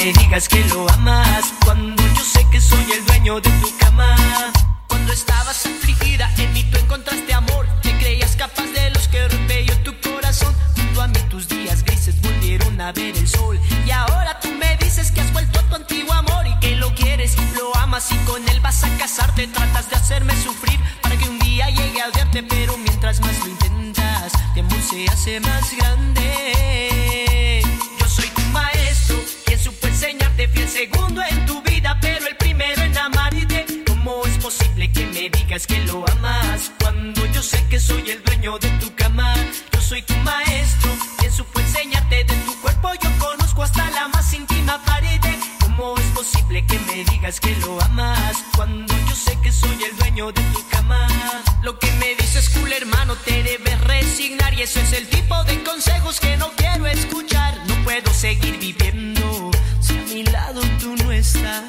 me digas que lo amas, cuando yo sé que soy el dueño de tu cama. Cuando estabas afligida, en mí tú encontraste amor. Te creías capaz de los que rompió tu corazón. Junto a mí tus días grises volvieron a ver el sol. Y ahora tú me dices que has vuelto a tu antiguo amor y que lo quieres, lo amas y con él vas a casarte. Tratas de hacerme sufrir para que un día llegue a odiarte, pero mientras más lo intentas, mi amor se hace más grande. Yo soy tu maestro, quien supo enseñarte, fui el segundo en tu vida, pero el primero en amarte. ¿Cómo es posible que me digas que lo amas, cuando yo sé que soy el dueño de tu cama? Yo soy tu maestro, quien supo enseñarte, de tu cuerpo yo conozco hasta la más íntima pared. ¿Cómo es posible que me digas que lo amas, cuando yo sé que soy el dueño de tu cama? Lo que me dices, cool hermano, te debes resignar, y ese es el tipo de consejos que no quiero escuchar. No puedo seguir viviendo si a mi lado tú no estás.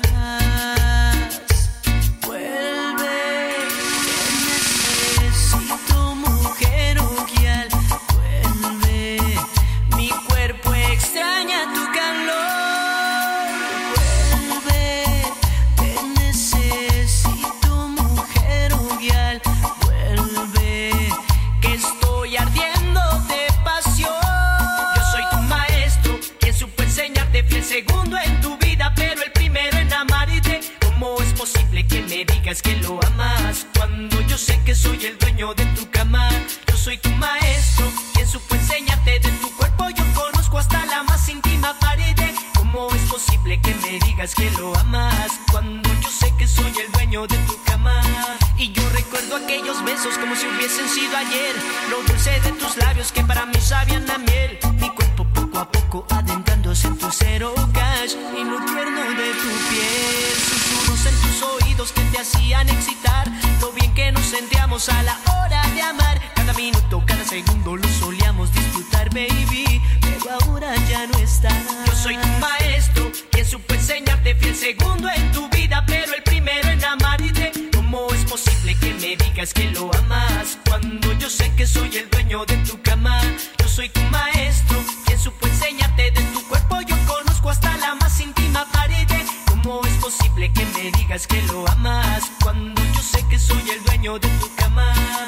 Vuelve, que necesito, mujer ojial. Vuelve, mi cuerpo extraña tu calor. Vuelve, te necesito, mujer ojial. Vuelve, que estoy ardiendo de pasión. Yo soy tu maestro, quien supo enseñarte, fui el segundo en tu vida, pero el primero en amarte. ¿Cómo es posible que me digas que lo amas, cuando yo sé que soy el dueño de tu cama? Yo soy tu maestro, quien supo enseñarte, de tu cuerpo yo conozco hasta la más íntima pared. ¿Cómo es posible que me digas que lo amas, cuando yo sé que soy el dueño de tu cama? Y yo recuerdo aquellos besos como si hubiesen sido ayer, lo dulce de tus labios que para mí sabían a miel. Mi cuerpo poco a poco adentrándose en tu cero cash, y lo tierno de tu piel, susurros en tus oídos que te hacían excitar, lo bien que nos sentíamos a la hora de amar. Cada minuto, cada segundo lo solíamos disfrutar, baby, pero ahora ya no está. Yo soy tu maestro, quien supo enseñarte, fui el segundo en tu vida, pero el primero en amarte. ¿Cómo es posible que me digas que lo amas, cuando yo sé que soy el dueño de tu cama? Yo soy tu maestro, quien supo enseñarte, de tu cuerpo yo conozco hasta la más íntima pared. ¿Cómo es posible que me digas que lo amas, cuando yo sé que soy el dueño de tu cama?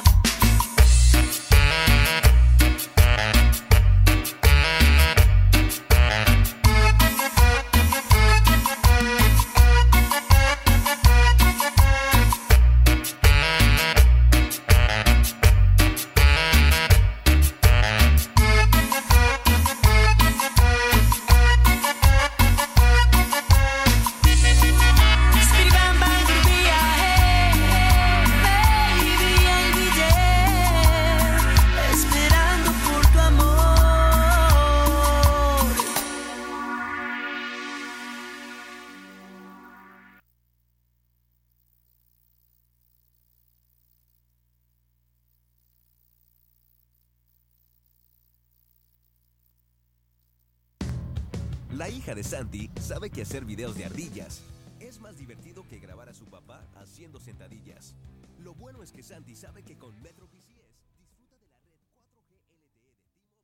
La hija de Santi sabe que hacer videos de ardillas es más divertido que grabar a su papá haciendo sentadillas. Lo bueno es que Santi sabe que con Metro PCS disfruta de la red 4G LTE de T-Mobile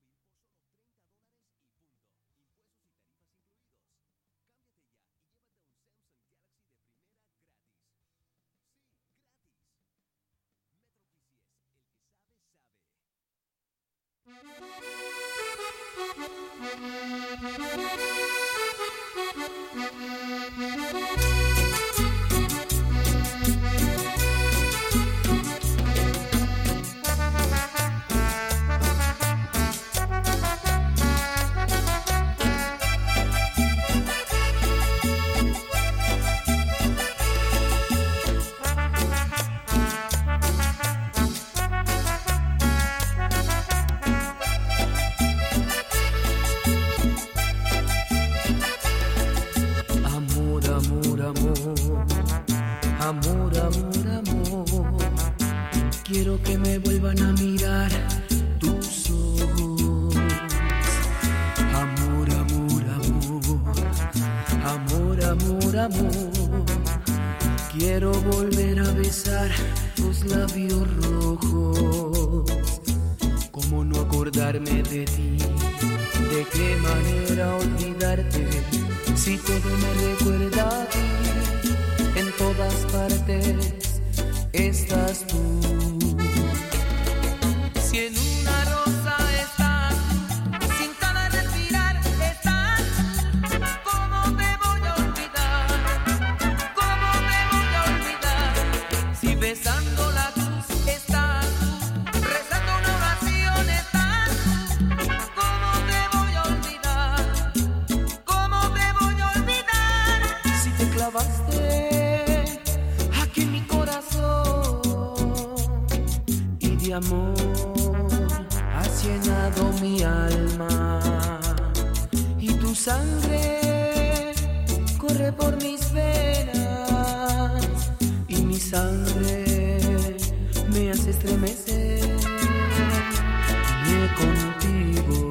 Quiero que me vuelvan a mirar tus ojos. Amor, amor, amor. Amor, amor, amor. Quiero volver a besar tus labios rojos. ¿Cómo acordarme de ti? ¿De qué manera olvidarte Si todo me recuerda a ti, en todas partes estás tú. Si en una rosa estás, sin cada respirar estás, ¿cómo te voy a olvidar? ¿Cómo te voy a olvidar? Si besando la cruz estás, rezando una oración estás, ¿cómo te voy a olvidar? ¿Cómo te voy a olvidar? Si te clavaste aquí en mi corazón y de amor has llenado mi alma y tu sangre corre por mis venas y mi sangre me hace estremecer contigo.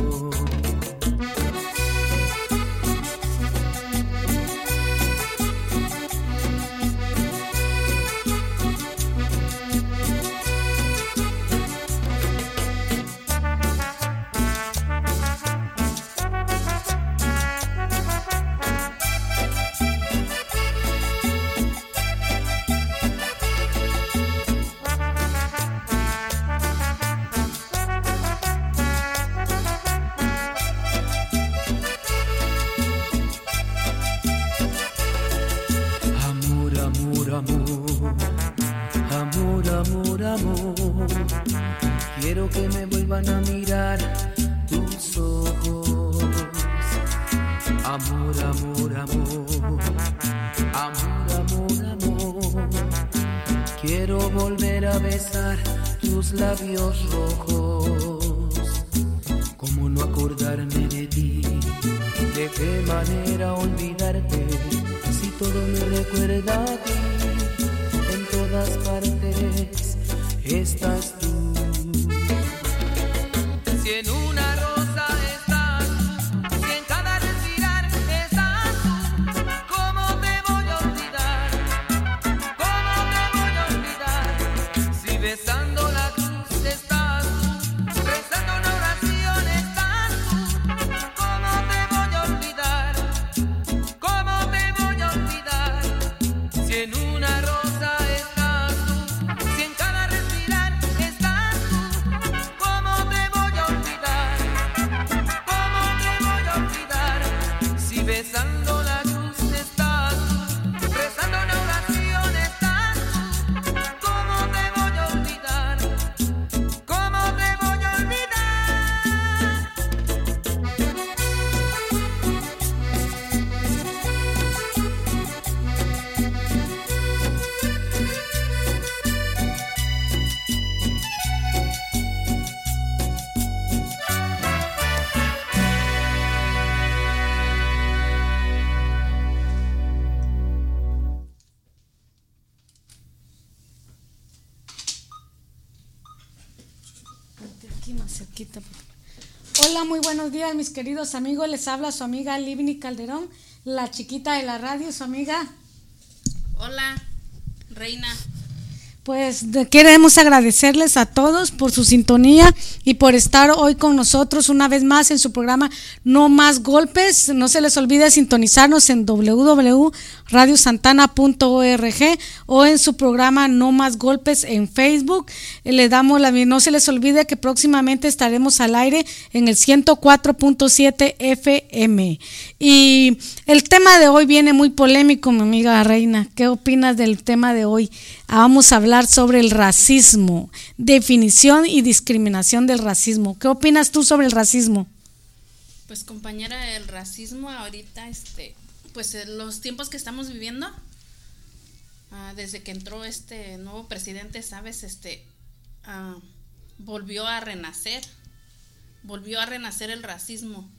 Quiero que me vuelvan a mirar tus ojos. Amor, amor, amor. Amor, amor, amor. Quiero volver a besar tus labios rojos. ¿Cómo no acordarme de ti? ¿De qué manera olvidarte? Si todo me recuerda a ti, en todas partes estás tú. Si en una rosa estás, si en cada respirar estás tú, ¿cómo te voy a olvidar? ¿Cómo te voy a olvidar? Si besando la cruz estás tú, rezando una oración estás tú, ¿cómo te voy a olvidar? ¿Cómo te voy a olvidar? Si en una rosa estás tú, si en cada respirar estás tú, ¿cómo te voy a olvidar? ¿Cómo te voy a olvidar? Si besando la cruz estás tú, rezando una oración estás tú, ¿cómo te voy a olvidar? ¿Cómo te voy a olvidar? Aquí más cerquita. Hola, muy buenos días, mis queridos amigos. Les habla su amiga Livni Calderón, la chiquita de la radio, su amiga. Hola, Reina. Pues queremos agradecerles a todos por su sintonía y por estar hoy con nosotros una vez más en su programa No Más Golpes. No se les olvide sintonizarnos en www.radiosantana.org o en su programa No Más Golpes en Facebook. No se les olvide que próximamente estaremos al aire en el 104.7 FM. Y el tema de hoy viene muy polémico, mi amiga Reina. ¿Qué opinas del tema de hoy? Vamos a hablar sobre el racismo, definición y discriminación del racismo. ¿Qué opinas tú sobre el racismo? Pues compañera, el racismo ahorita, pues en los tiempos que estamos viviendo, desde que entró este nuevo presidente, sabes, volvió a renacer el racismo,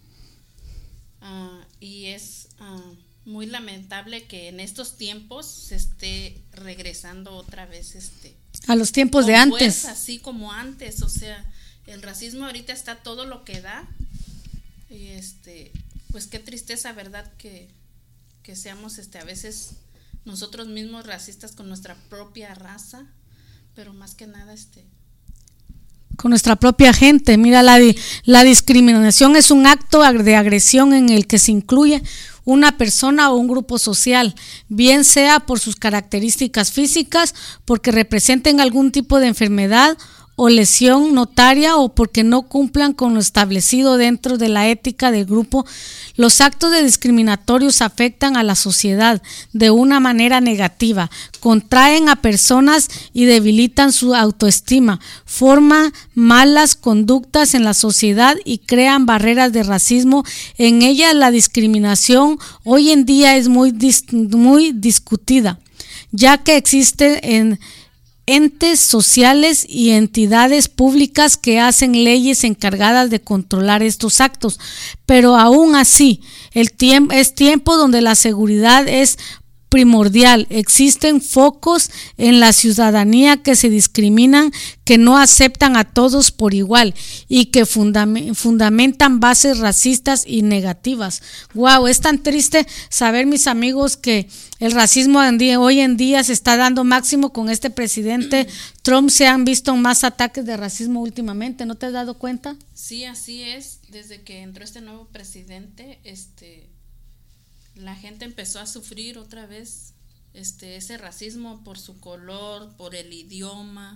y es muy lamentable que en estos tiempos se esté regresando otra vez a los tiempos de antes, fuerza, así como antes. O sea, el racismo ahorita está todo lo que da, y pues qué tristeza, verdad, que seamos a veces nosotros mismos racistas con nuestra propia raza, pero más que nada con nuestra propia gente. Mira, la discriminación es un acto de agresión en el que se incluye una persona o un grupo social, bien sea por sus características físicas, porque representen algún tipo de enfermedad o lesión notaria o porque no cumplan con lo establecido dentro de la ética del grupo. Los actos de discriminatorios afectan a la sociedad de una manera negativa, contraen a personas y debilitan su autoestima, forman malas conductas en la sociedad y crean barreras de racismo. En ella la discriminación hoy en día es muy discutida, ya que existe en entes sociales y entidades públicas que hacen leyes encargadas de controlar estos actos, pero aún así es tiempo donde la seguridad es primordial. Existen focos en la ciudadanía que se discriminan, que no aceptan a todos por igual y que fundamentan bases racistas y negativas. Wow, es tan triste saber, mis amigos, que el racismo hoy en día se está dando máximo con este presidente Trump. Se han visto más ataques de racismo últimamente, ¿no te has dado cuenta? Sí, así es. Desde que entró este nuevo presidente, la gente empezó a sufrir otra vez ese racismo por su color, por el idioma,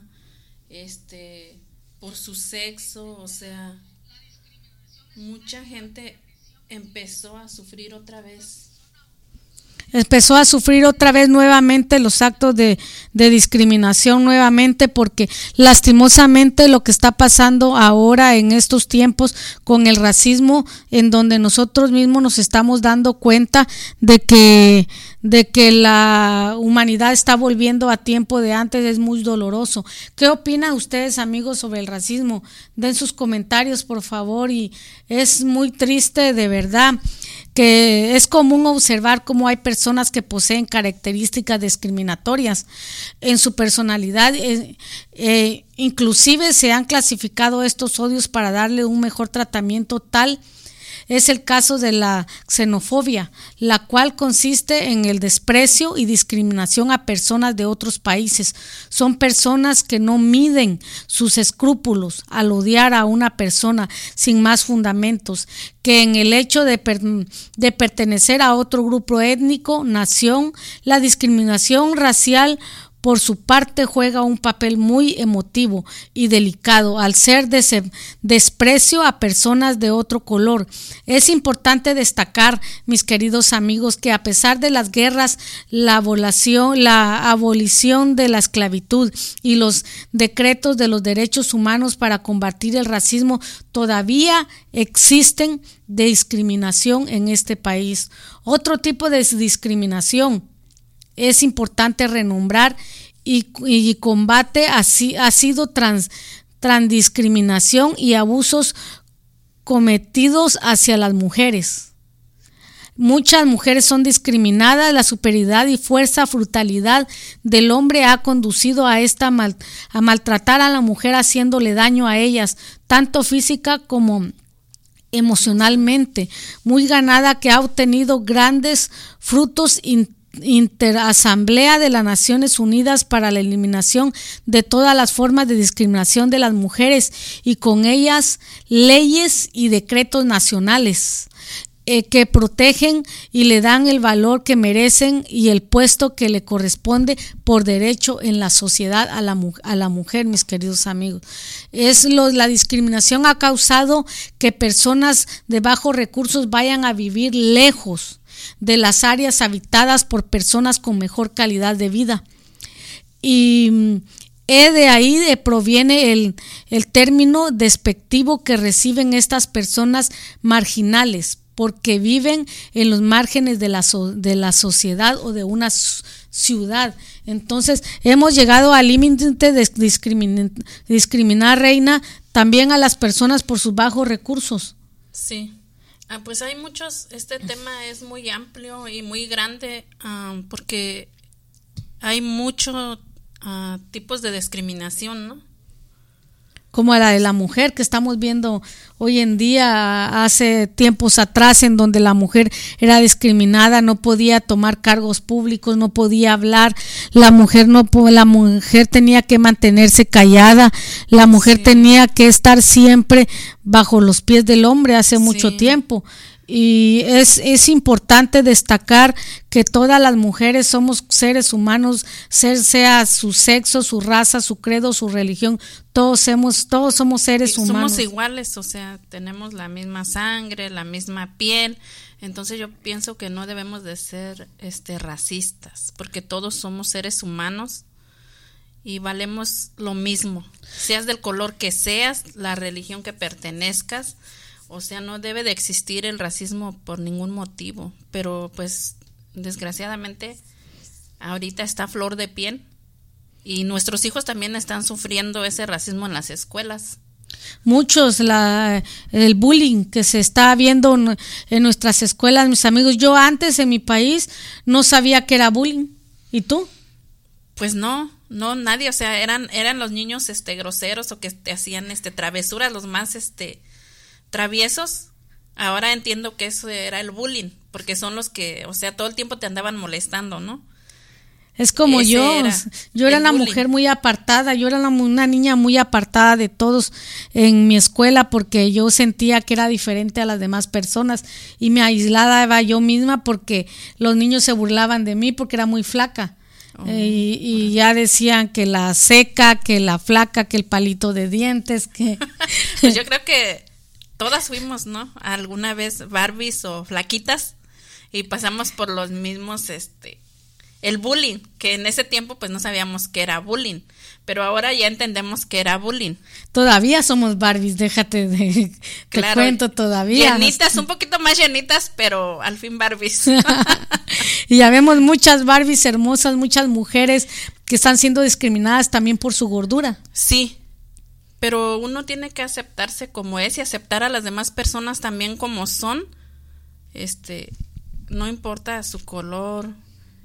por su sexo. O sea, mucha gente empezó a sufrir otra vez. Empezó a sufrir otra vez nuevamente los actos de discriminación nuevamente, porque lastimosamente lo que está pasando ahora en estos tiempos con el racismo, en donde nosotros mismos nos estamos dando cuenta de que la humanidad está volviendo a tiempo de antes, es muy doloroso. ¿Qué opinan ustedes, amigos, sobre el racismo? Den sus comentarios, por favor. Y es muy triste, de verdad, que es común observar cómo hay personas que poseen características discriminatorias en su personalidad. Inclusive se han clasificado estos odios para darle un mejor tratamiento. Tal es el caso de la xenofobia, la cual consiste en el desprecio y discriminación a personas de otros países. Son personas que no miden sus escrúpulos al odiar a una persona sin más fundamentos que en el hecho de pertenecer a otro grupo étnico, nación. La discriminación racial, por su parte, juega un papel muy emotivo y delicado al ser desprecio a personas de otro color. Es importante destacar, mis queridos amigos, que a pesar de las guerras, la abolición de la esclavitud y los decretos de los derechos humanos para combatir el racismo, todavía existen discriminación en este país. Otro tipo de discriminación es importante renombrar y combate ha sido transdiscriminación y abusos cometidos hacia las mujeres. Muchas mujeres son discriminadas. La superioridad y fuerza, brutalidad del hombre ha conducido a maltratar a la mujer, haciéndole daño a ellas, tanto física como emocionalmente. Muy ganada, que ha obtenido grandes frutos. Interasamblea de las Naciones Unidas para la eliminación de todas las formas de discriminación de las mujeres, y con ellas leyes y decretos nacionales que protegen y le dan el valor que merecen y el puesto que le corresponde por derecho en la sociedad a la mujer, mis queridos amigos. La discriminación ha causado que personas de bajos recursos vayan a vivir lejos de las áreas habitadas por personas con mejor calidad de vida. Y de ahí proviene el término despectivo que reciben estas personas marginales, porque viven en los márgenes de la sociedad o de una ciudad. Entonces hemos llegado al límite de discriminar, Reina, también a las personas por sus bajos recursos. Sí. Pues hay muchos, este tema es muy amplio y muy grande, porque hay muchos tipos de discriminación, ¿no? Como la de la mujer que estamos viendo hoy en día, hace tiempos atrás, en donde la mujer era discriminada, no podía tomar cargos públicos, no podía hablar, la mujer tenía que mantenerse callada, la mujer tenía que estar siempre bajo los pies del hombre hace mucho tiempo. Y es importante destacar que todas las mujeres somos seres humanos, sea su sexo, su raza, su credo, su religión, todos somos seres humanos. Somos iguales, o sea, tenemos la misma sangre, la misma piel. Entonces yo pienso que no debemos de ser racistas, porque todos somos seres humanos y valemos lo mismo, seas del color que seas, la religión que pertenezcas. O sea, no debe de existir el racismo por ningún motivo, pero pues desgraciadamente ahorita está a flor de piel y nuestros hijos también están sufriendo ese racismo en las escuelas. Muchos, el bullying que se está viendo en nuestras escuelas, mis amigos. Yo antes en mi país no sabía que era bullying. ¿Y tú? Pues no, nadie, o sea, eran los niños groseros o que te hacían travesuras, los más traviesos. Ahora entiendo que eso era el bullying, porque son los que, o sea, todo el tiempo te andaban molestando, ¿no? Es como yo era una bullying. mujer muy apartada, yo era una niña muy apartada de todos en mi escuela porque yo sentía que era diferente a las demás personas y me aislaba yo misma porque los niños se burlaban de mí porque era muy flaca. Y ya decían que la seca, que la flaca, que el palito de dientes, que... Pues yo creo que todas fuimos, ¿no? Alguna vez Barbies o flaquitas y pasamos por los mismos, el bullying, que en ese tiempo pues no sabíamos que era bullying, pero ahora ya entendemos que era bullying. Todavía somos Barbies, déjate de... Claro, te cuento todavía. Llenitas, un poquito más llenitas, pero al fin Barbies. Y ya vemos muchas Barbies hermosas, muchas mujeres que están siendo discriminadas también por su gordura. Sí, pero uno tiene que aceptarse como es y aceptar a las demás personas también como son. No importa su color,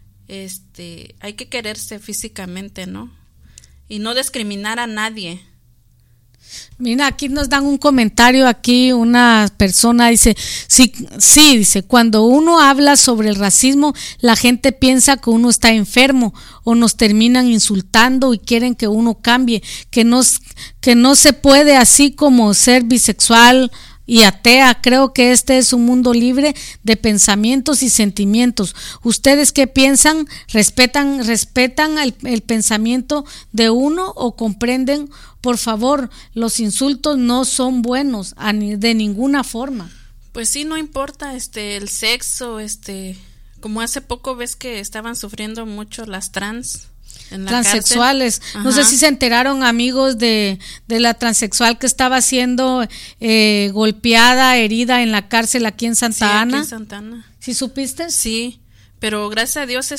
hay que quererse físicamente, ¿no? Y no discriminar a nadie. Mira, aquí nos dan un comentario, aquí una persona dice, sí, dice, cuando uno habla sobre el racismo, la gente piensa que uno está enfermo o nos terminan insultando y quieren que uno cambie, que no se puede, así como ser bisexual y atea. Creo que este es un mundo libre de pensamientos y sentimientos. ¿Ustedes qué piensan? ¿Respetan el pensamiento de uno o comprenden? Por favor, los insultos no son buenos de ninguna forma. Pues sí, no importa el sexo, como hace poco ves que estaban sufriendo mucho las en la transexuales. Cárcel. No sé si se enteraron, amigos, de la transexual que estaba siendo golpeada, herida en la cárcel aquí en Santa Ana. Aquí en Santa Ana. ¿Sí supiste? Sí, pero gracias a Dios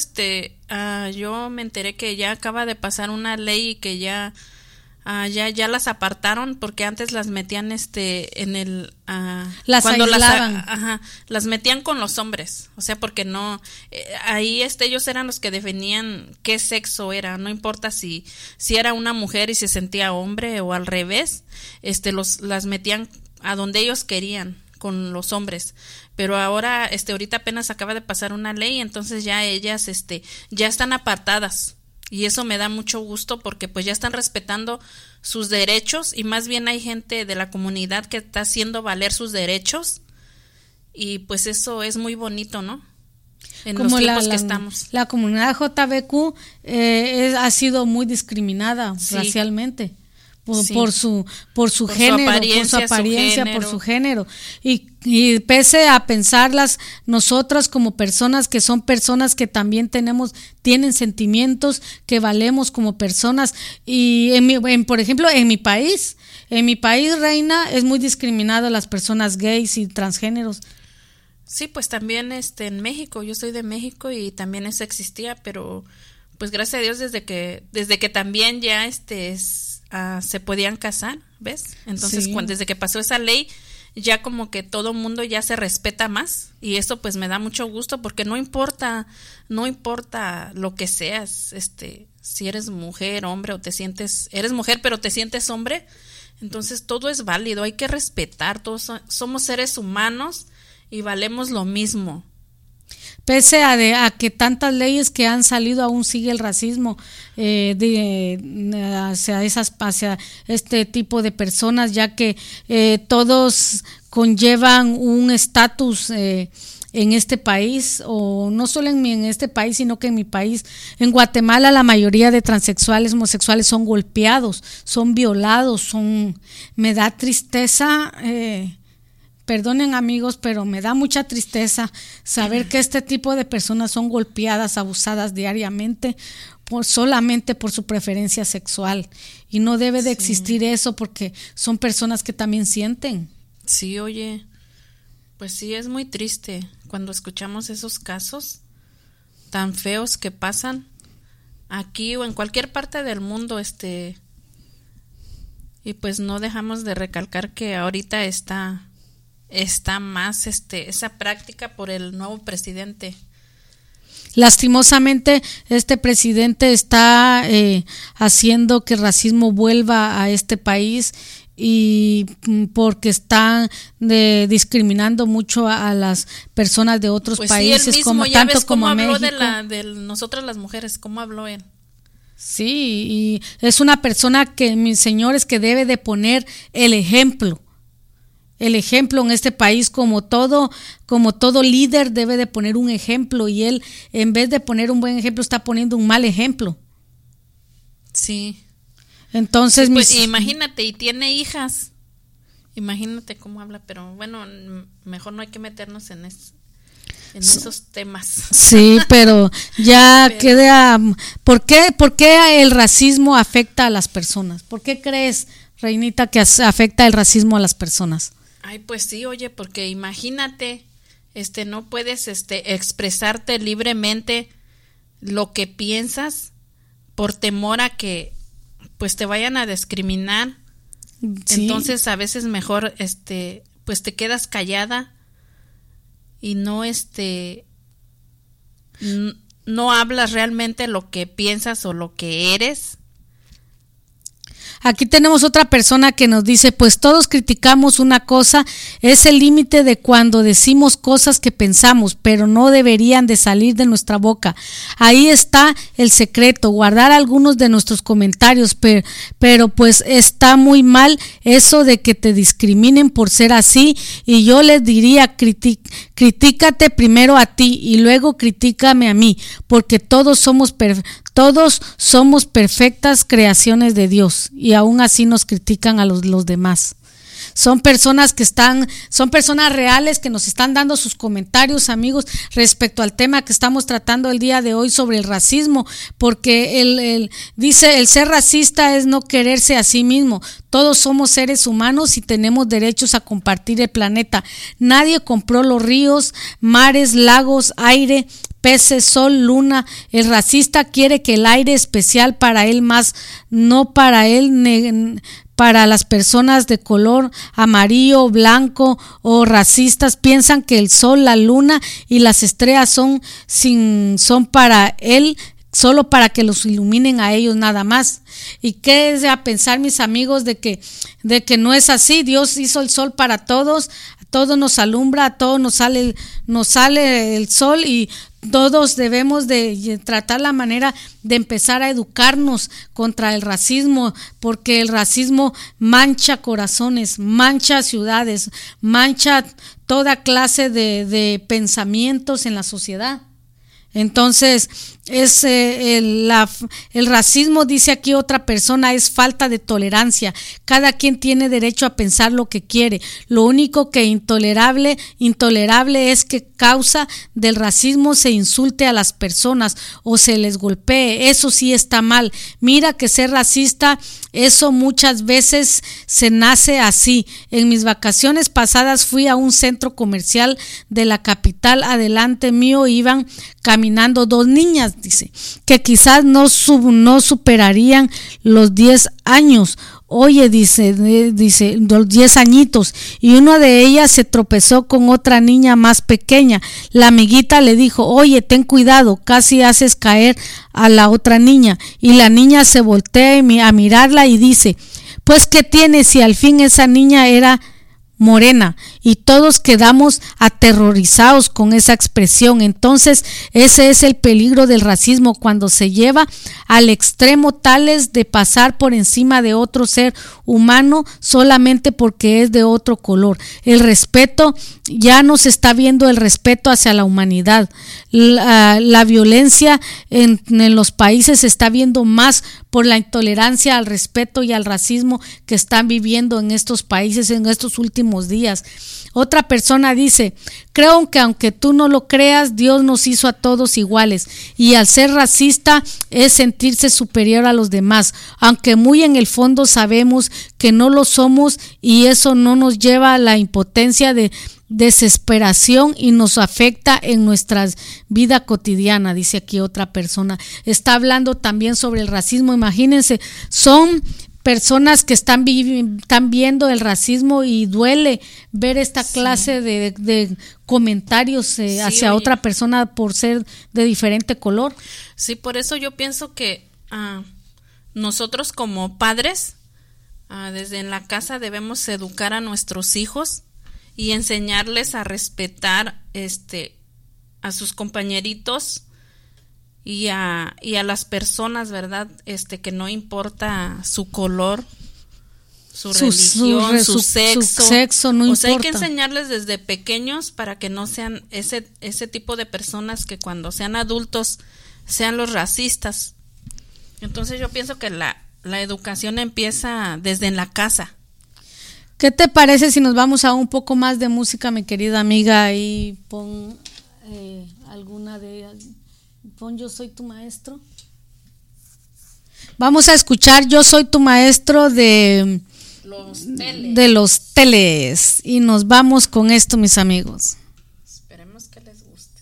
yo me enteré que ya acaba de pasar una ley y que ya las apartaron, porque antes las metían en el las cuando aislaban. Las metían con los hombres, o sea, porque no ahí ellos eran los que definían qué sexo era, no importa si era una mujer y se sentía hombre o al revés, las metían a donde ellos querían con los hombres. Pero ahora ahorita apenas acaba de pasar una ley, entonces ya ellas ya están apartadas. Y eso me da mucho gusto porque pues ya están respetando sus derechos y más bien hay gente de la comunidad que está haciendo valer sus derechos y pues eso es muy bonito, ¿no? En como los tiempos que estamos. La comunidad JBQ ha sido muy discriminada racialmente. Por su apariencia, por su género. Y pese a pensarlas, nosotras como personas que son personas que también tienen sentimientos, que valemos como personas. Y por ejemplo, en mi país, reina, es muy discriminado las personas gays y transgéneros. Sí, pues también en México, yo soy de México y también eso existía, pero pues gracias a Dios desde que también ya se podían casar, ¿ves? Entonces sí. Desde que pasó esa ley ya como que todo mundo ya se respeta más y eso pues me da mucho gusto porque no importa lo que seas, si eres mujer, hombre o eres mujer pero te sientes hombre, entonces todo es válido, hay que respetar, todos somos seres humanos y valemos lo mismo. Pese a que tantas leyes que han salido, aún sigue el racismo hacia este tipo de personas, ya que todos conllevan un estatus en este país, o no solo en este país, sino que en mi país, en Guatemala, la mayoría de transexuales, homosexuales son golpeados, son violados, me da tristeza, perdonen amigos, pero me da mucha tristeza saber que este tipo de personas son golpeadas, abusadas diariamente solamente por su preferencia sexual, y no debe de existir eso, porque son personas que también sienten. Sí, oye, pues sí, es muy triste cuando escuchamos esos casos tan feos que pasan aquí o en cualquier parte del mundo, y pues no dejamos de recalcar que ahorita está más esa práctica por el nuevo presidente. Lastimosamente, este presidente está haciendo que el racismo vuelva a este país, y porque están discriminando mucho a las personas de otros países, sí, él mismo, como ya tanto ves como cómo habló México. de nosotras las mujeres, cómo habló él. Sí, y es una persona que, mis señores, que debe de poner el ejemplo en este país, como todo líder debe de poner un ejemplo, y él, en vez de poner un buen ejemplo, está poniendo un mal ejemplo. Sí. Entonces, sí, pues, imagínate, y tiene hijas. Imagínate cómo habla, pero bueno, mejor no hay que meternos en esos temas. Sí, pero ya queda. ¿Por qué el racismo afecta a las personas? ¿Por qué crees, Reinita, que afecta el racismo a las personas? Ay, pues sí, oye, porque imagínate, no puedes expresarte libremente lo que piensas por temor a que pues te vayan a discriminar. Sí. Entonces a veces mejor pues te quedas callada y no hablas realmente lo que piensas o lo que eres. Aquí tenemos otra persona que nos dice, pues todos criticamos una cosa, es el límite de cuando decimos cosas que pensamos, pero no deberían de salir de nuestra boca. Ahí está el secreto, guardar algunos de nuestros comentarios, pero pues está muy mal eso de que te discriminen por ser así, y yo les diría, critícate primero a ti y luego critícame a mí, porque todos somos perfectas creaciones de Dios, y aún así nos critican a los demás. Son personas reales que nos están dando sus comentarios, amigos, respecto al tema que estamos tratando el día de hoy sobre el racismo, porque dice, el ser racista es no quererse a sí mismo. Todos somos seres humanos y tenemos derechos a compartir el planeta. Nadie compró los ríos, mares, lagos, aire, peces, sol, luna. El racista quiere que el aire especial para él más, no para él, para las personas de color amarillo, blanco o racistas piensan que el sol, la luna y las estrellas son para él, solo para que los iluminen a ellos nada más. ¿Y qué es a pensar, mis amigos, de que no es así? Dios hizo el sol para todos, todo nos alumbra, a todos nos sale el sol, y todos debemos de tratar la manera de empezar a educarnos contra el racismo, porque el racismo mancha corazones, mancha ciudades, mancha toda clase de pensamientos en la sociedad. Entonces, el racismo, dice aquí otra persona, es falta de tolerancia. Cada quien tiene derecho a pensar lo que quiere. Lo único que intolerable es que causa del racismo se insulte a las personas o se les golpee. Eso sí está mal. Mira que ser racista, eso muchas veces se nace así. En mis vacaciones pasadas fui a un centro comercial de la capital. Adelante mío iban caminando dos niñas, dice, que quizás no superarían los 10 años. Oye, dice, los 10 añitos, y una de ellas se tropezó con otra niña más pequeña. La amiguita le dijo, oye, ten cuidado, casi haces caer a la otra niña. Y la niña se voltea a mirarla y dice, pues ¿qué tiene si al fin esa niña era morena? y todos quedamos aterrorizados con esa expresión. Entonces, ese es el peligro del racismo, cuando se lleva al extremo tales de pasar por encima de otro ser humano solamente porque es de otro color. El respeto, ya no se está viendo el respeto hacia la humanidad. La violencia en los países se está viendo más por la intolerancia al respeto y al racismo que están viviendo en estos países en estos últimos días. Otra persona dice: creo que aunque tú no lo creas, Dios nos hizo a todos iguales, y al ser racista es sentirse superior a los demás, aunque muy en el fondo sabemos que no lo somos, y eso no nos lleva a la impotencia de desesperación y nos afecta en nuestra vida cotidiana. Dice aquí otra persona, está hablando también sobre el racismo. Imagínense, son personas que están viendo el racismo y duele ver esta clase de comentarios hacia otra persona por ser de diferente color. Sí, por eso yo pienso que nosotros como padres, desde en la casa debemos educar a nuestros hijos y enseñarles a respetar a sus compañeritos y a las personas, ¿verdad? Que no importa su color, su religión, su sexo, no importa. Hay que enseñarles desde pequeños para que no sean ese tipo de personas que cuando sean adultos sean los racistas. Entonces yo pienso que la educación empieza desde en la casa. ¿Qué te parece si nos vamos a un poco más de música, mi querida amiga? Y pon pon Yo Soy Tu Maestro. Vamos a escuchar Yo Soy Tu Maestro de Los Teles. Y nos vamos con esto, mis amigos. Esperemos que les guste.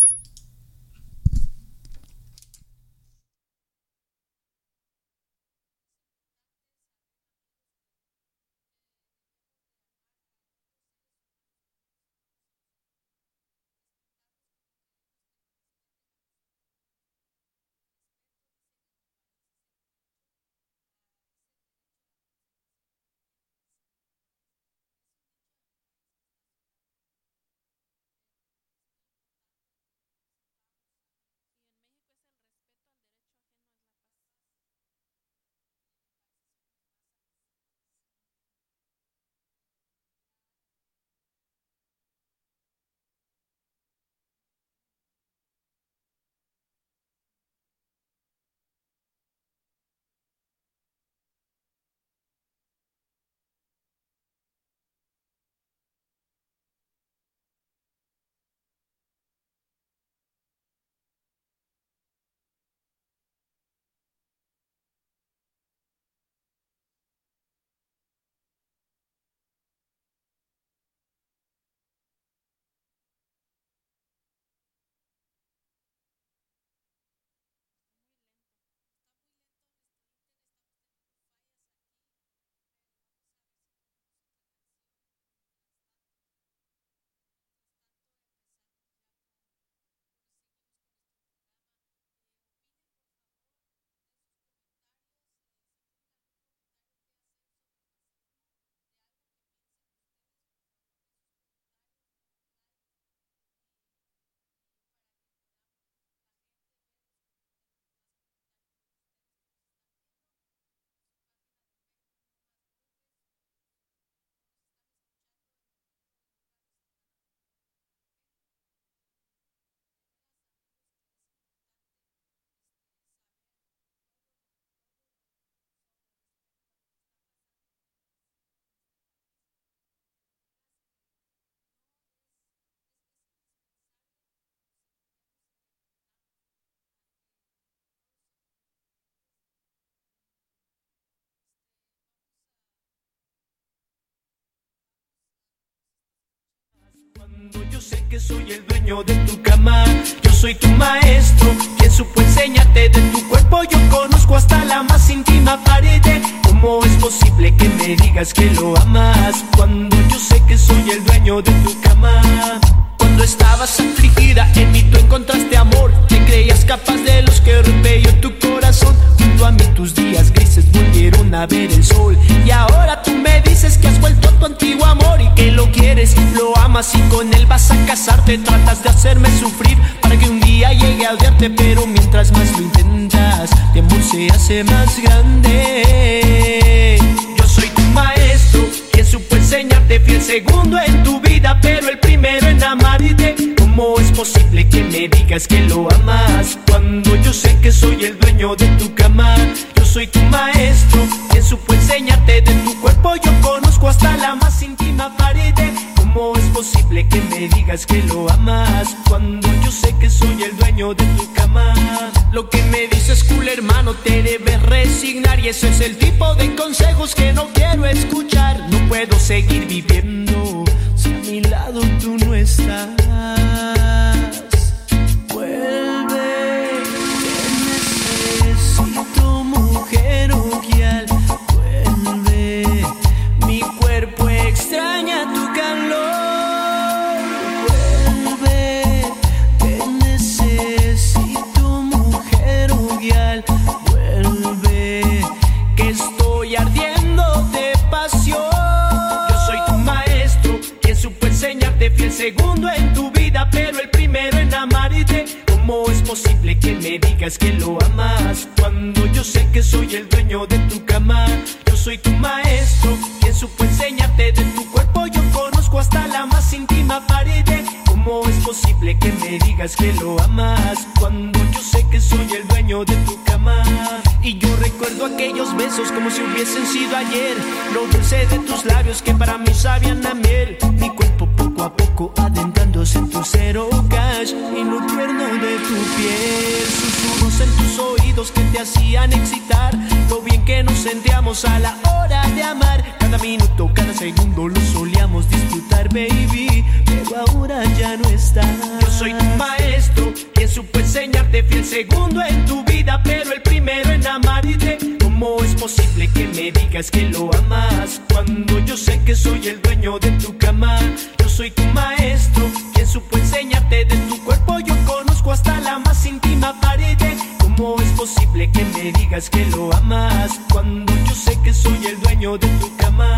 Cuando yo sé que soy el dueño de tu cama, yo soy tu maestro, quien supo enseñarte de tu cuerpo. Yo conozco hasta la más íntima pared. ¿Cómo es posible que me digas que lo amas? Cuando yo sé que soy el dueño de tu cama. Cuando estabas afligida, en mí tú encontraste amor. Te creías capaz de los que rompió tu corazón. Junto a mí tus días grises volvieron a ver el sol. Y ahora tú me dices que has vuelto a tu antiguo amor y que lo quieres. amenazarte, tratas de hacerme sufrir para que un día llegue a odiarte, pero mientras más lo intentas, mi amor se hace más grande. Yo soy tu maestro, quien supo enseñarte, fui el segundo en tu vida, pero el primero en amarte. ¿Cómo es posible que me digas que lo amas cuando yo sé que soy el dueño de tu cama? Yo soy tu maestro, quien supo enseñarte, de tu cuerpo yo conozco hasta la más íntima pared. ¿Cómo es posible que me digas que lo amas cuando yo sé que soy el dueño de tu cama? Lo que me dices, cool hermano, te debes resignar, y ese es el tipo de consejos que no quiero escuchar. No puedo seguir viviendo si a mi lado tú no estás. Vuelve, te necesito, mujer ojial. Vuelve, mi cuerpo extraña tu calor. Vuelve, te necesito, mujer ojial. Vuelve, que estoy ardiendo de pasión. Yo soy tu maestro, quien supo enseñarte, fui el segundo en tu vida, pero el primero en amarte. ¿Cómo es posible que me digas que lo amas cuando yo sé que soy el dueño de tu cama? Yo soy tu maestro, quien supo enseñarte, de tu cuerpo yo conozco hasta la más íntima pared. ¿Cómo es posible que me digas que lo amas cuando yo sé que soy el dueño de tu cama? Y yo recuerdo aquellos besos como si hubiesen sido ayer, lo dulce de tus labios que para mí sabían a miel, mi cuerpo poco a poco adentrándose en tu cero cash y lo tierno de tu piel, susurros en tus oídos que te hacían excitar, lo bien que nos sentíamos a la hora de amar, cada minuto, cada segundo lo solíamos disfrutar, baby, pero ahora ya no está. Yo soy tu maestro, quien supo enseñarte, fui el segundo en tu vida, pero el primero en amarte. ¿Cómo es posible que me digas que lo amas cuando yo sé que soy el dueño de tu cama? Yo soy tu maestro, quien supo enseñarte, de tu cuerpo yo conozco hasta la más íntima pared. ¿Cómo es posible que me digas que lo amas cuando yo sé que soy el dueño de tu cama?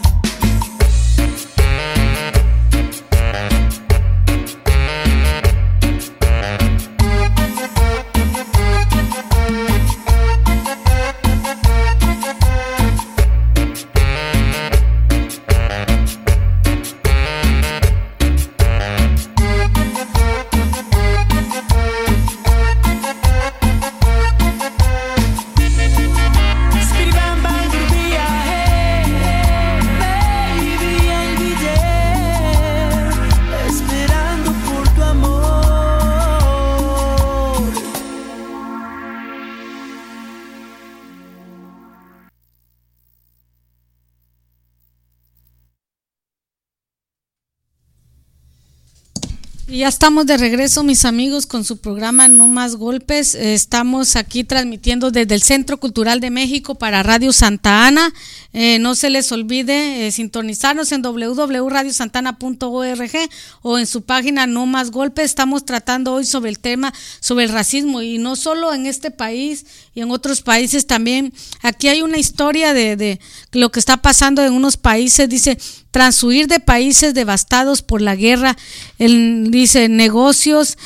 Y ya estamos de regreso, mis amigos, con su programa No Más Golpes. Estamos aquí transmitiendo desde el Centro Cultural de México para Radio Santa Ana. No se les olvide sintonizarnos en www.radiosantana.org o en su página No Más Golpes. Estamos tratando hoy sobre el tema, sobre el racismo, y no solo en este país y en otros países también. Aquí hay una historia de lo que está pasando en unos países. Dice: transhuir de países devastados por la guerra, dice negocios,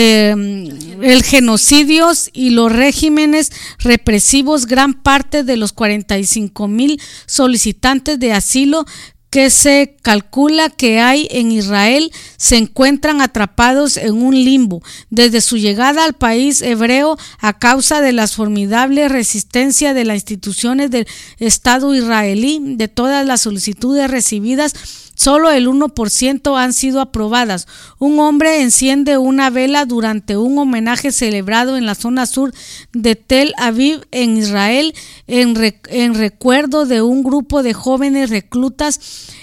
el genocidios y los regímenes represivos. Gran parte de los 45,000 solicitantes de asilo que se calcula que hay en Israel se encuentran atrapados en un limbo desde su llegada al país hebreo a causa de la formidable resistencia de las instituciones del Estado israelí. De todas las solicitudes recibidas, solo el 1% han sido aprobadas. Un hombre enciende una vela durante un homenaje celebrado en la zona sur de Tel Aviv, en Israel, en recuerdo de un grupo de jóvenes reclutas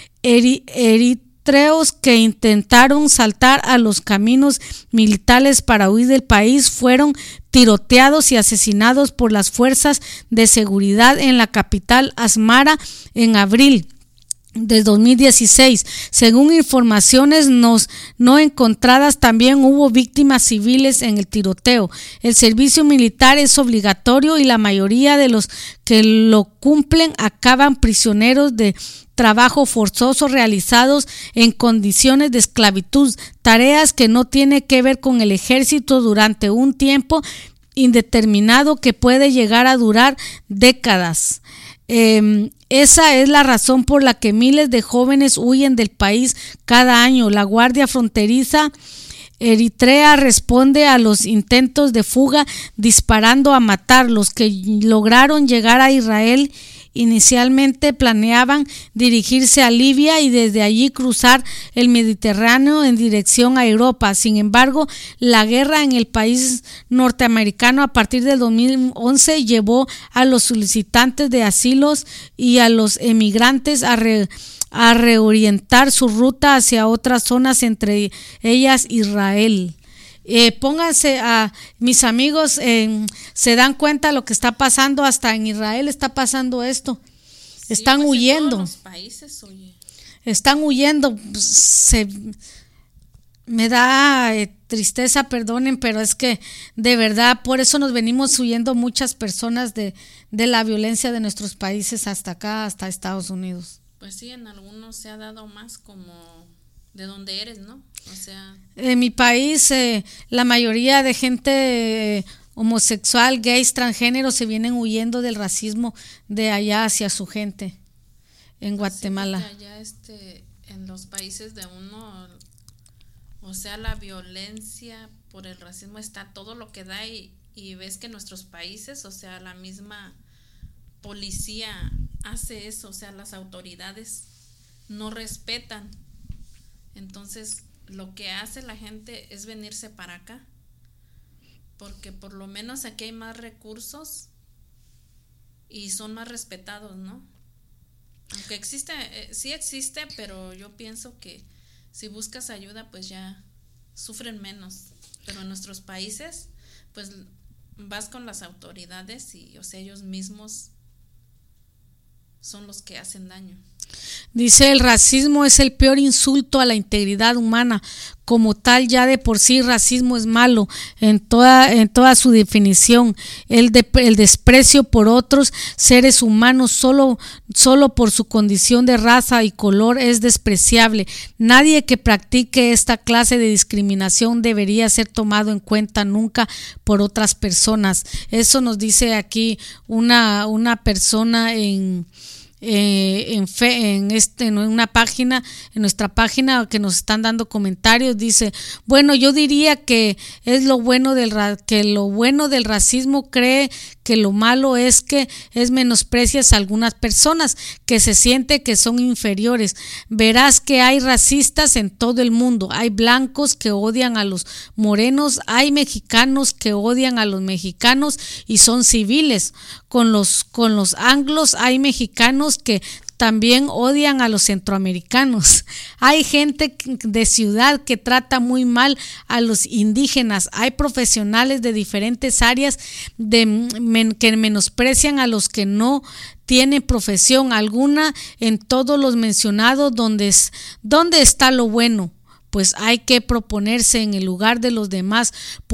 eritreos que intentaron saltar a los caminos militares para huir del país. Fueron tiroteados y asesinados por las fuerzas de seguridad en la capital Asmara en abril. del 2016. Según informaciones no encontradas, también hubo víctimas civiles en el tiroteo. El servicio militar es obligatorio y la mayoría de los que lo cumplen acaban prisioneros de trabajo forzoso realizados en condiciones de esclavitud, tareas que no tienen que ver con el ejército durante un tiempo indeterminado que puede llegar a durar décadas. Esa es la razón por la que miles de jóvenes huyen del país cada año. La Guardia Fronteriza Eritrea responde a los intentos de fuga disparando a matar. Los que lograron llegar a Israel inicialmente planeaban dirigirse a Libia y desde allí cruzar el Mediterráneo en dirección a Europa. Sin embargo, la guerra en el país norteamericano a partir del 2011 llevó a los solicitantes de asilos y a los emigrantes a reorientar su ruta hacia otras zonas, entre ellas Israel. Pónganse a mis amigos, se dan cuenta de lo que está pasando, hasta en Israel está pasando esto. Sí, están pues huyendo. En todos los países, oye. Están huyendo. Me da tristeza, perdonen, pero es que de verdad por eso nos venimos huyendo muchas personas de la violencia de nuestros países hasta acá, hasta Estados Unidos. Pues sí, en algunos se ha dado más como de donde eres, ¿no? O sea, en mi país la mayoría de gente homosexual, gays, transgénero se vienen huyendo del racismo de allá hacia su gente en Guatemala. Sí, allá en los países de uno, o sea, la violencia por el racismo está todo lo que da y ves que en nuestros países, o sea, la misma policía hace eso, o sea, las autoridades no respetan. Entonces, lo que hace la gente es venirse para acá, porque por lo menos aquí hay más recursos y son más respetados, ¿no? Aunque existe, sí existe, pero yo pienso que si buscas ayuda, pues ya sufren menos. Pero en nuestros países, pues vas con las autoridades y, o sea, ellos mismos son los que hacen daño. Dice, el racismo es el peor insulto a la integridad humana. Como tal, ya de por sí racismo es malo en toda su definición. El desprecio por otros seres humanos solo por su condición de raza y color es despreciable. Nadie que practique esta clase de discriminación debería ser tomado en cuenta nunca por otras personas. Eso nos dice aquí una persona en una página, en nuestra página, que nos están dando comentarios. Dice, bueno, yo diría que es lo bueno del racismo, cree que lo malo es que menosprecias a algunas personas, que se siente que son inferiores. Verás que hay racistas en todo el mundo, hay blancos que odian a los morenos, hay mexicanos que odian a los mexicanos y son civiles. Con los anglos hay mexicanos que también odian a los centroamericanos. Hay gente de ciudad que trata muy mal a los indígenas. Hay profesionales de diferentes áreas que menosprecian a los que no tienen profesión alguna. En todos los mencionados, ¿dónde está lo bueno? Pues hay que ponerse en el lugar de los demás,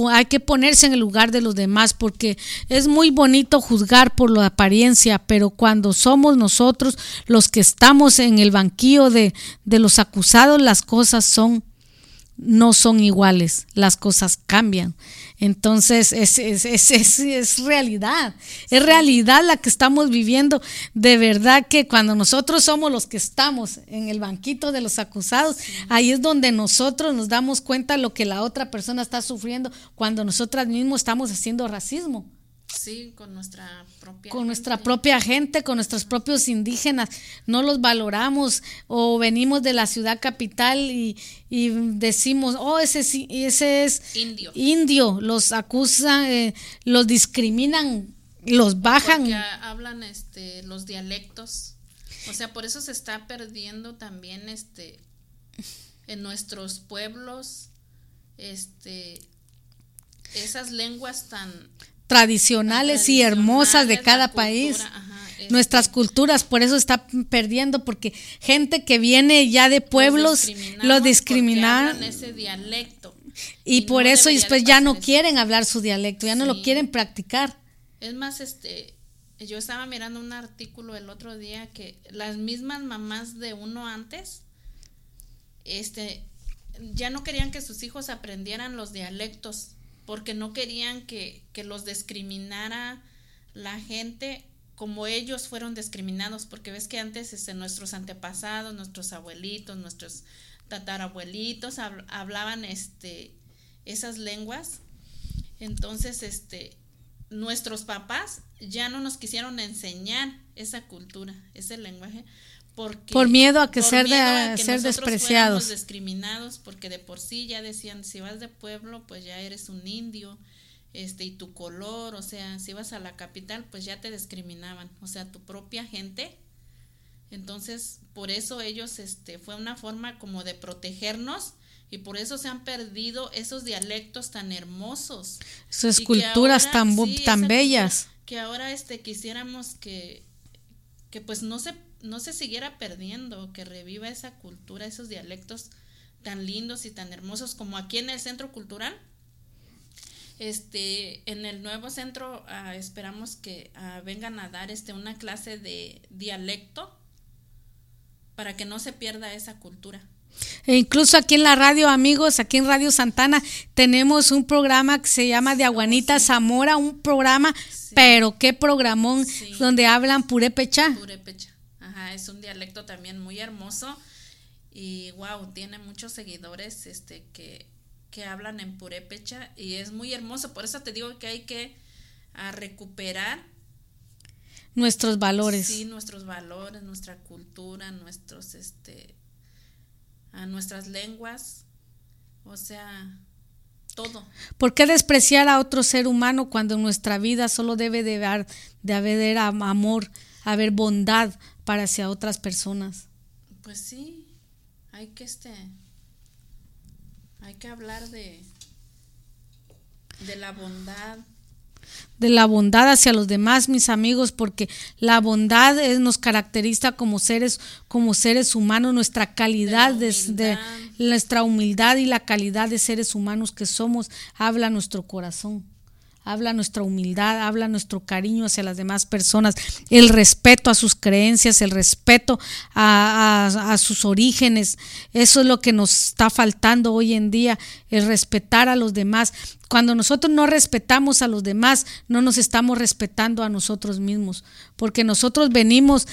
porque es muy bonito juzgar por la apariencia, pero cuando somos nosotros los que estamos en el banquillo de los acusados, las cosas no son iguales, las cosas cambian. Entonces es realidad, es realidad la que estamos viviendo. De verdad que cuando nosotros somos los que estamos en el banquito de los acusados, ahí es donde nosotros nos damos cuenta de lo que la otra persona está sufriendo cuando nosotras mismos estamos haciendo racismo. Sí, con nuestra propia gente, con nuestros propios indígenas, no los valoramos, o venimos de la ciudad capital y decimos, ese es indio, los acusan, los discriminan, los bajan. Porque hablan los dialectos, o sea, por eso se está perdiendo también en nuestros pueblos esas lenguas tan tradicionales y hermosas de cada país. nuestras culturas, por eso está perdiendo, porque gente que viene ya de pueblos lo discriminan hablan ese dialecto y por no eso debería después de ya pasar no eso. quieren hablar su dialecto, ya no lo Sí. quieren practicar. Es más, yo estaba mirando un artículo el otro día que las mismas mamás de uno antes, ya no querían que sus hijos aprendieran los dialectos porque no querían que los discriminara la gente como ellos fueron discriminados, porque ves que antes nuestros antepasados, nuestros abuelitos, nuestros tatarabuelitos hablaban esas lenguas. Entonces nuestros papás ya no nos quisieron enseñar esa cultura, ese lenguaje, porque Por miedo a que por ser miedo a que ser nosotros despreciados. fuéramos discriminados, porque de por sí ya decían, si vas de pueblo pues ya eres un indio, y tu color, o sea, si vas a la capital pues ya te discriminaban, o sea, tu propia gente. Entonces por eso ellos fue una forma como de protegernos, y por eso se han perdido esos dialectos tan hermosos, Esas y que culturas ahora, sí, tan esa bellas. cultura, que ahora quisiéramos que pues no se siguiera perdiendo, que reviva esa cultura, esos dialectos tan lindos y tan hermosos, como aquí en el Centro Cultural. En el nuevo centro esperamos que vengan a dar una clase de dialecto para que no se pierda esa cultura. E incluso aquí en la radio, amigos, aquí en Radio Santana tenemos un programa que se llama De Aguanita Zamora, un programa, Sí. pero qué programón, Sí. donde hablan purépecha. Purépecha. Ajá, es un dialecto también muy hermoso y wow, tiene muchos seguidores que hablan en purépecha y es muy hermoso, por eso te digo que hay que recuperar Nuestros valores. sí, nuestros valores, nuestra cultura, nuestras lenguas, o sea, todo. ¿Por qué despreciar a otro ser humano cuando en nuestra vida solo debe de haber amor, haber bondad para hacia otras personas? Pues sí, hay que hablar de la bondad. De la bondad hacia los demás, mis amigos, porque la bondad nos caracteriza como seres humanos, nuestra calidad de nuestra humildad y la calidad de seres humanos que somos, habla nuestro corazón. Habla nuestra humildad, habla nuestro cariño hacia las demás personas, el respeto a sus creencias, el respeto a sus orígenes. Eso es lo que nos está faltando hoy en día, el respetar a los demás. Cuando nosotros no respetamos a los demás, no nos estamos respetando a nosotros mismos, porque nosotros venimos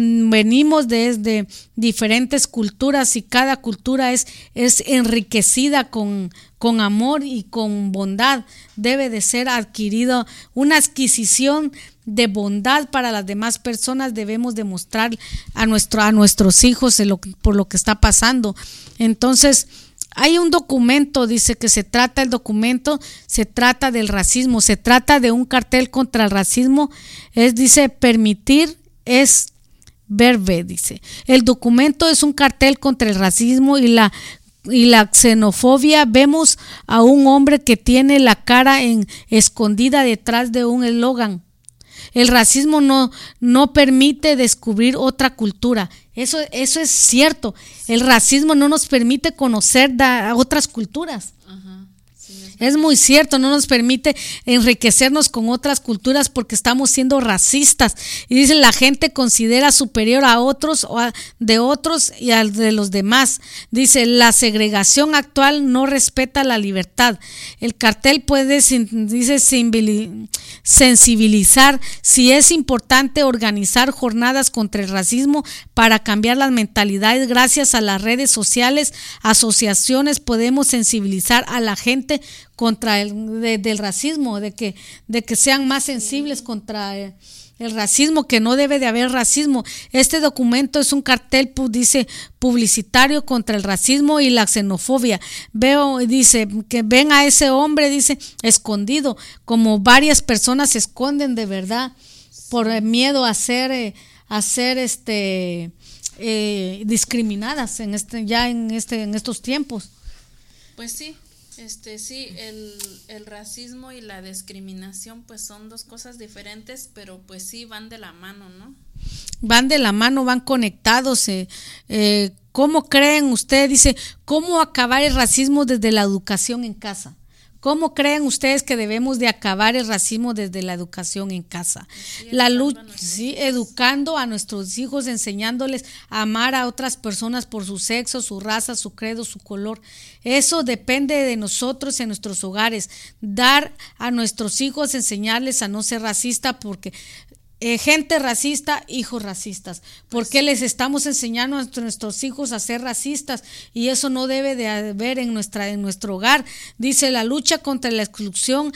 desde diferentes culturas y cada cultura es enriquecida con amor y con bondad. Debe de ser adquirido una adquisición de bondad para las demás personas. Debemos demostrar a nuestros hijos por lo que está pasando. Entonces, hay un documento, dice que se trata del racismo, se trata de un cartel contra el racismo, dice permitir es verbe, dice. El documento es un cartel contra el racismo y la xenofobia. Vemos a un hombre que tiene la cara escondida detrás de un eslogan. El racismo no permite descubrir otra cultura. Eso es cierto. El racismo no nos permite conocer a otras culturas. Ajá, sí, Es muy cierto, no nos permite enriquecernos con otras culturas porque estamos siendo racistas. Y dice, la gente considera superior a otros de otros y al de los demás. Dice, la segregación actual no respeta la libertad. El cartel puede, dice, sensibilizar si es importante organizar jornadas contra el racismo para cambiar las mentalidades. Gracias a las redes sociales, asociaciones, podemos sensibilizar a la gente contra del racismo, de que sean más sensibles contra el racismo, que no debe de haber racismo. Este documento es un cartel, dice, publicitario contra el racismo y la xenofobia. Dice, que ven a ese hombre, dice, escondido, como varias personas se esconden de verdad por miedo a ser discriminadas en estos tiempos. Pues sí, Sí, el racismo y la discriminación pues son dos cosas diferentes, pero pues sí van de la mano, ¿no? Van de la mano, van conectados. ¿Cómo creen ustedes? Dice, ¿cómo acabar el racismo desde la educación en casa? ¿Cómo creen ustedes que debemos de acabar el racismo desde la educación en casa? La lucha, sí, educando a nuestros hijos, enseñándoles a amar a otras personas por su sexo, su raza, su credo, su color. Eso depende de nosotros en nuestros hogares. Dar a nuestros hijos, enseñarles a no ser racista, porque gente racista, hijos racistas. ¿Por qué les estamos enseñando a nuestros hijos a ser racistas? Y eso no debe de haber en nuestro hogar. Dice, la lucha contra la exclusión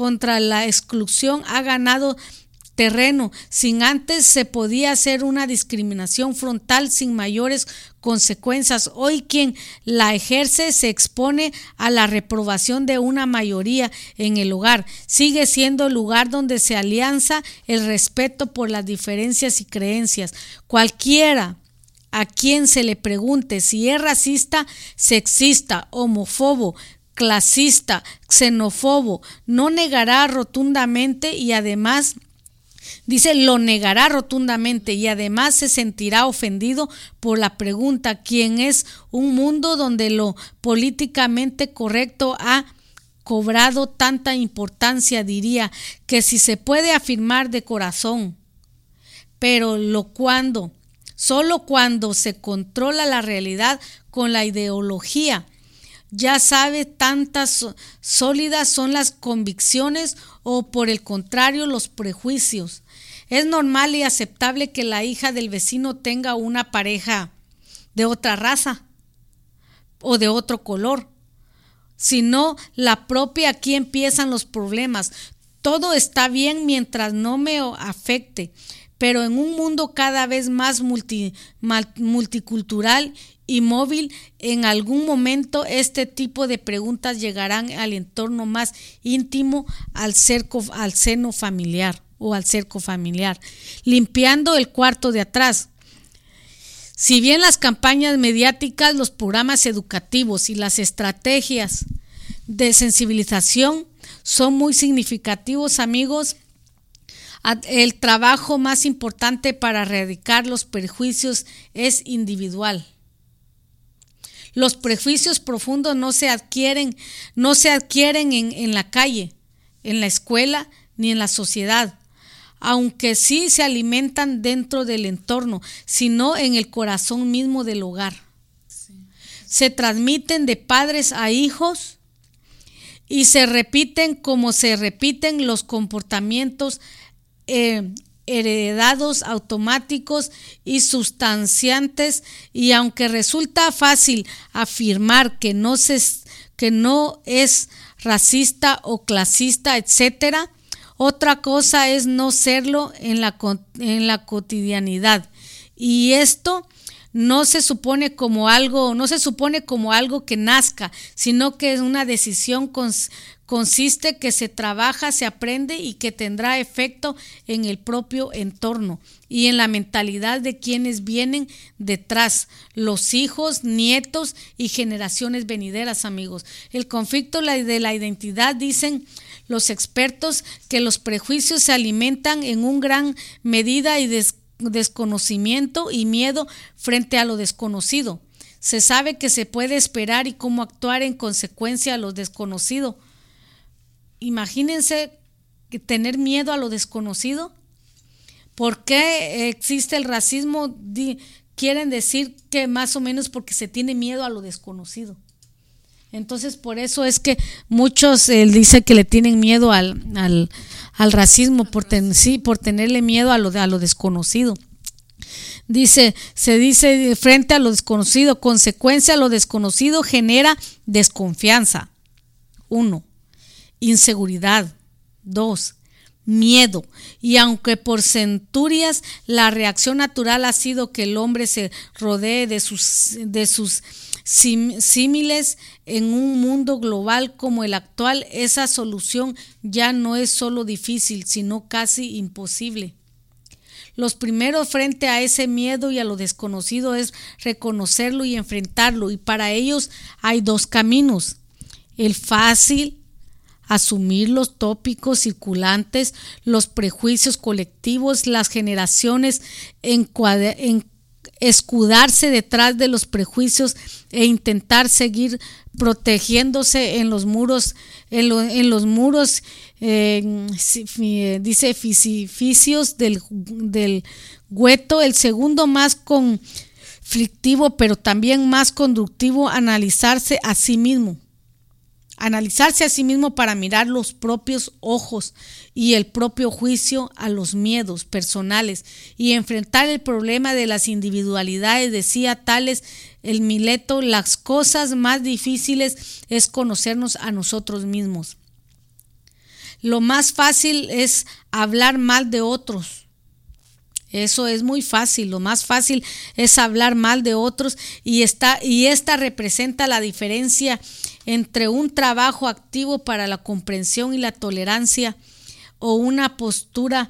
ha ganado terreno. Sin antes se podía hacer una discriminación frontal sin mayores consecuencias. Hoy quien la ejerce se expone a la reprobación de una mayoría en el hogar. Sigue siendo el lugar donde se alianza el respeto por las diferencias y creencias. Cualquiera a quien se le pregunte si es racista, sexista, homófobo, clasista, xenófobo, no negará rotundamente y además dice, lo negará rotundamente y además se sentirá ofendido por la pregunta. ¿Quién es un mundo donde lo políticamente correcto ha cobrado tanta importancia? Diría que si se puede afirmar de corazón, pero solo cuando se controla la realidad con la ideología. Ya sabe, tantas sólidas son las convicciones o por el contrario los prejuicios. Es normal y aceptable que la hija del vecino tenga una pareja de otra raza o de otro color. Sino la propia, aquí empiezan los problemas. Todo está bien mientras no me afecte, pero en un mundo cada vez más multicultural y móvil, en algún momento este tipo de preguntas llegarán al entorno más íntimo, al seno familiar o al cerco familiar. Limpiando el cuarto de atrás. Si bien las campañas mediáticas, los programas educativos y las estrategias de sensibilización son muy significativos, amigos, el trabajo más importante para erradicar los prejuicios es individual. Los prejuicios profundos no se adquieren en la calle, en la escuela ni en la sociedad, aunque sí se alimentan dentro del entorno, sino en el corazón mismo del hogar. Sí. Se transmiten de padres a hijos y se repiten como se repiten los comportamientos heredados, automáticos y sustanciantes, y aunque resulta fácil afirmar que no es racista o clasista, etcétera, otra cosa es no serlo en la cotidianidad. Y esto no se supone como algo que nazca, sino que es una decisión consiste que se trabaja, se aprende y que tendrá efecto en el propio entorno y en la mentalidad de quienes vienen detrás, los hijos, nietos y generaciones venideras, amigos. El conflicto de la identidad, dicen los expertos, que los prejuicios se alimentan en una gran medida y desconocimiento y miedo frente a lo desconocido. Se sabe que se puede esperar y cómo actuar en consecuencia a lo desconocido. Imagínense tener miedo a lo desconocido. ¿Por qué existe el racismo? Quieren decir que más o menos porque se tiene miedo a lo desconocido. Entonces, por eso es que muchos dicen que le tienen miedo al racismo, por tenerle miedo a lo desconocido. Se dice frente a lo desconocido, consecuencia a lo desconocido genera desconfianza. 1. Inseguridad. 2. Miedo. Y aunque por centurias la reacción natural ha sido que el hombre se rodee de sus símiles en un mundo global como el actual, esa solución ya no es solo difícil, sino casi imposible. Los primeros frente a ese miedo y a lo desconocido es reconocerlo y enfrentarlo, y para ellos hay 2 caminos. el fácil asumir los tópicos circulantes, los prejuicios colectivos, las generaciones escudarse detrás de los prejuicios e intentar seguir protegiéndose en los muros, dice ficios del gueto. El segundo, más conflictivo pero también más conductivo, analizarse a sí mismo para mirar los propios ojos y el propio juicio a los miedos personales y enfrentar el problema de las individualidades. Decía Tales el Mileto, las cosas más difíciles es conocernos a nosotros mismos. Lo más fácil es hablar mal de otros. Eso es muy fácil, lo más fácil es hablar mal de otros y esta representa la diferencia entre un trabajo activo para la comprensión y la tolerancia o una postura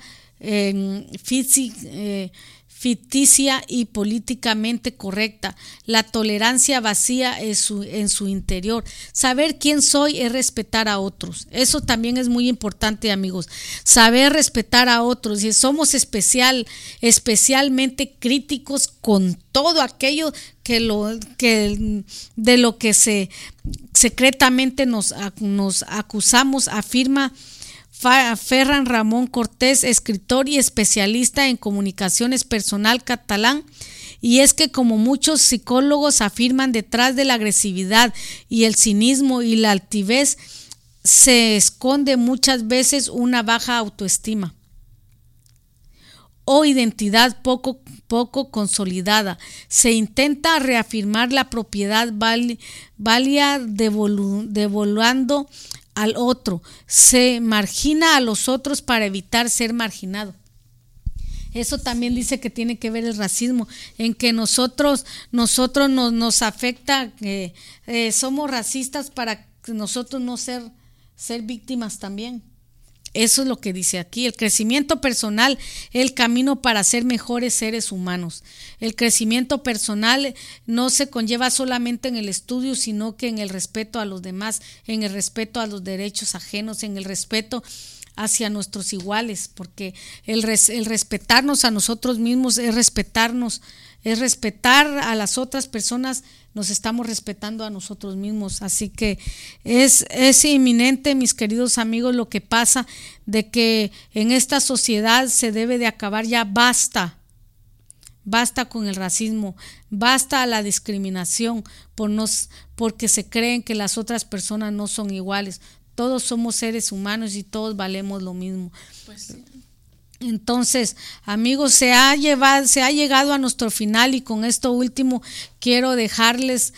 ficticia y políticamente correcta. La tolerancia vacía en su interior. Saber quién soy es respetar a otros. Eso también es muy importante, amigos. Saber respetar a otros. Y somos especialmente críticos con todo aquello de lo que secretamente nos acusamos, afirma Ferran Ramón Cortés, escritor y especialista en comunicaciones personal catalán. Y es que, como muchos psicólogos afirman, detrás de la agresividad y el cinismo y la altivez se esconde muchas veces una baja autoestima o identidad poco consolidada. Se intenta reafirmar la propiedad valía devaluando al otro, se margina a los otros para evitar ser marginado. Eso también dice que tiene que ver el racismo, en que nosotros nos afecta, somos racistas para nosotros no ser víctimas también. Eso es lo que dice aquí. El crecimiento personal, el camino para ser mejores seres humanos. El crecimiento personal no se conlleva solamente en el estudio, sino que en el respeto a los demás, en el respeto a los derechos ajenos, en el respeto hacia nuestros iguales, porque el respetarnos a nosotros mismos es respetarnos, es respetar a las otras personas, nos estamos respetando a nosotros mismos. Así que es inminente, mis queridos amigos, lo que pasa, de que en esta sociedad se debe de acabar ya. Basta con el racismo, basta la discriminación porque se creen que las otras personas no son iguales. Todos somos seres humanos y todos valemos lo mismo. Pues sí. Entonces, amigos, se ha llegado a nuestro final, y con esto último quiero dejarles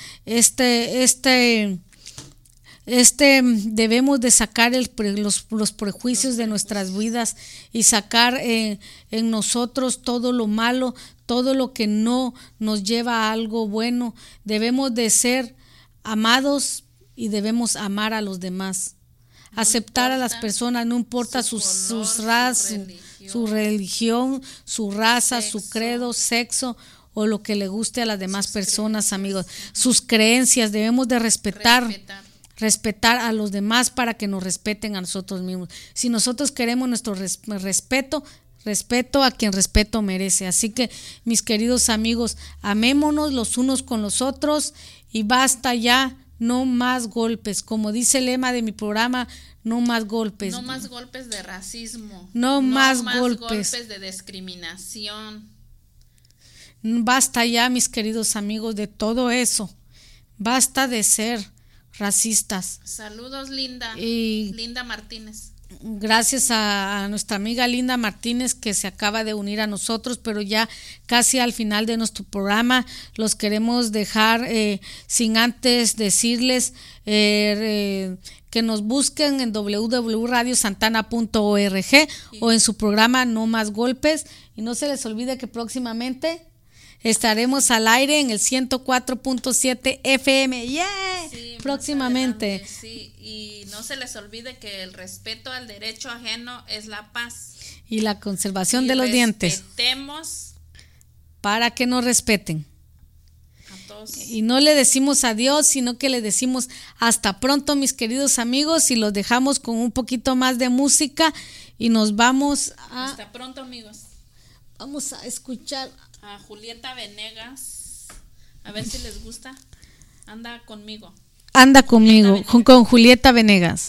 debemos de sacar los prejuicios de nuestras vidas y sacar en nosotros todo lo malo, todo lo que no nos lleva a algo bueno. Debemos de ser amados y debemos amar a los demás. Aceptar a las personas, no importa su raza, su religión, su raza, sexo, su credo, sexo o lo que le guste a las demás personas, amigos. Sus creencias, debemos de respetar a los demás para que nos respeten a nosotros mismos. Si nosotros queremos nuestro respeto a quien respeto merece. Así que, mis queridos amigos, amémonos los unos con los otros y basta ya. No más golpes, como dice el lema de mi programa, no más golpes. No más golpes de racismo. No más golpes de discriminación. Basta ya, mis queridos amigos, de todo eso. Basta de ser racistas. Saludos, Linda Martínez. Gracias a nuestra amiga Linda Martínez, que se acaba de unir a nosotros, pero ya casi al final de nuestro programa. Los queremos dejar sin antes decirles que nos busquen en www.radiosantana.org o en su programa No Más Golpes, y no se les olvide que próximamente estaremos al aire en el 104.7 FM. ¡Yeah! Sí, próximamente. Sí, y no se les olvide que el respeto al derecho ajeno es la paz. Y la conservación de los dientes. Respetemos para que nos respeten. todos. Y no le decimos adiós, sino que le decimos hasta pronto, mis queridos amigos, y los dejamos con un poquito más de música y nos vamos a... Hasta pronto, amigos. Vamos a escuchar a Julieta Venegas. A ver si les gusta. Anda conmigo. Anda conmigo, con Julieta Venegas.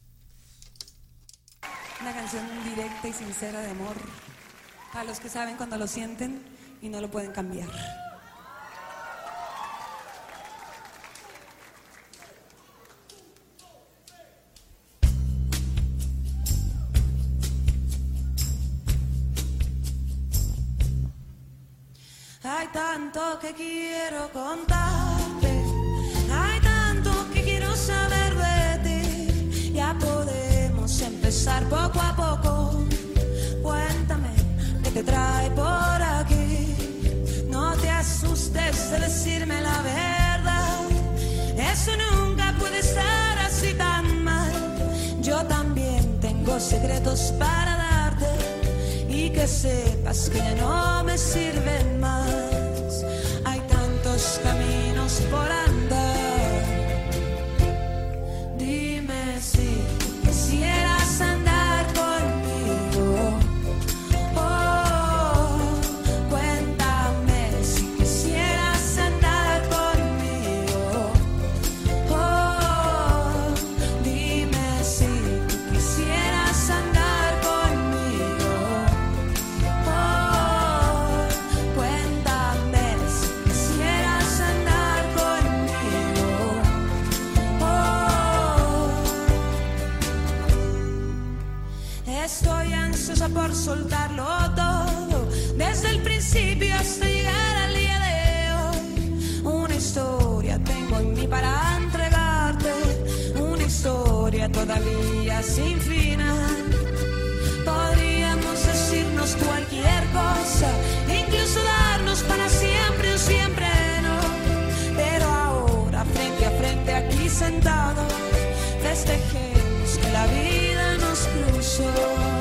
Una canción directa y sincera de amor para los que saben cuando lo sienten y no lo pueden cambiar. Hay tanto que quiero contarte, hay tanto que quiero saber de ti. Ya podemos empezar poco a poco. Cuéntame qué te trae por aquí. No te asustes de decirme la verdad. Eso nunca puede estar así tan mal. Yo también tengo secretos para darte. Y que sepas que ya no me sirven más. Hay tantos caminos por andar. Dime si quisieras andar conmigo. Oh, cuéntame si quisieras andar conmigo. Oh, dime si quisieras andar conmigo. Cuéntame si quisieras andar conmigo. Estoy ansiosa por soltarlo todo, desde el principio hasta llegar al día de hoy. Una historia tengo en mí para entregarte, una historia todavía sin final. Podríamos decirnos cualquier cosa, incluso darnos para siempre o siempre no. Pero ahora, frente a frente, aquí sentados, festejemos que la vida nos cruzó.